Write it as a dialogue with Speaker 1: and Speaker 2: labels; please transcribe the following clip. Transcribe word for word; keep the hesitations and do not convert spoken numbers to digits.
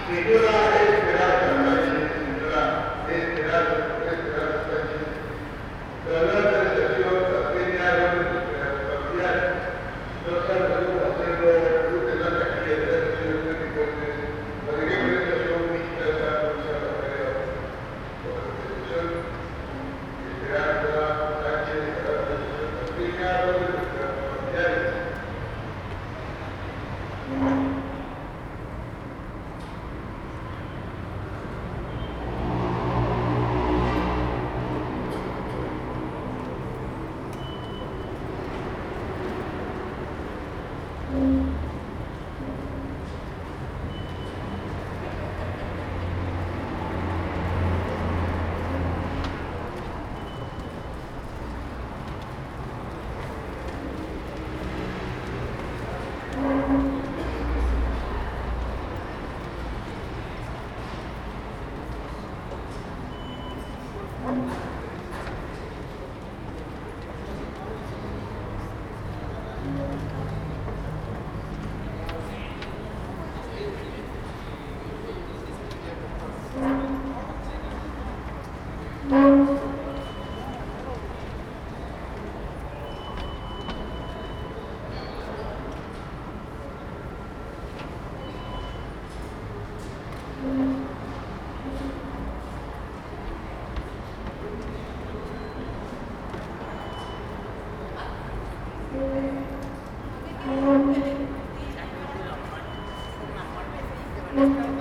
Speaker 1: Señora Esperanza Sánchez, señora Esperanza, Esperanza Sánchez, tras la recepción tasqueña de los familiares, no sabe cómo hacerlo, desde la taquilla de la recepción de deportes, la representación mixta de la Fuerza de la Tarea, por la recepción, Esperanza Sánchez, tras la recepción tasqueña de los familiares. Thank you.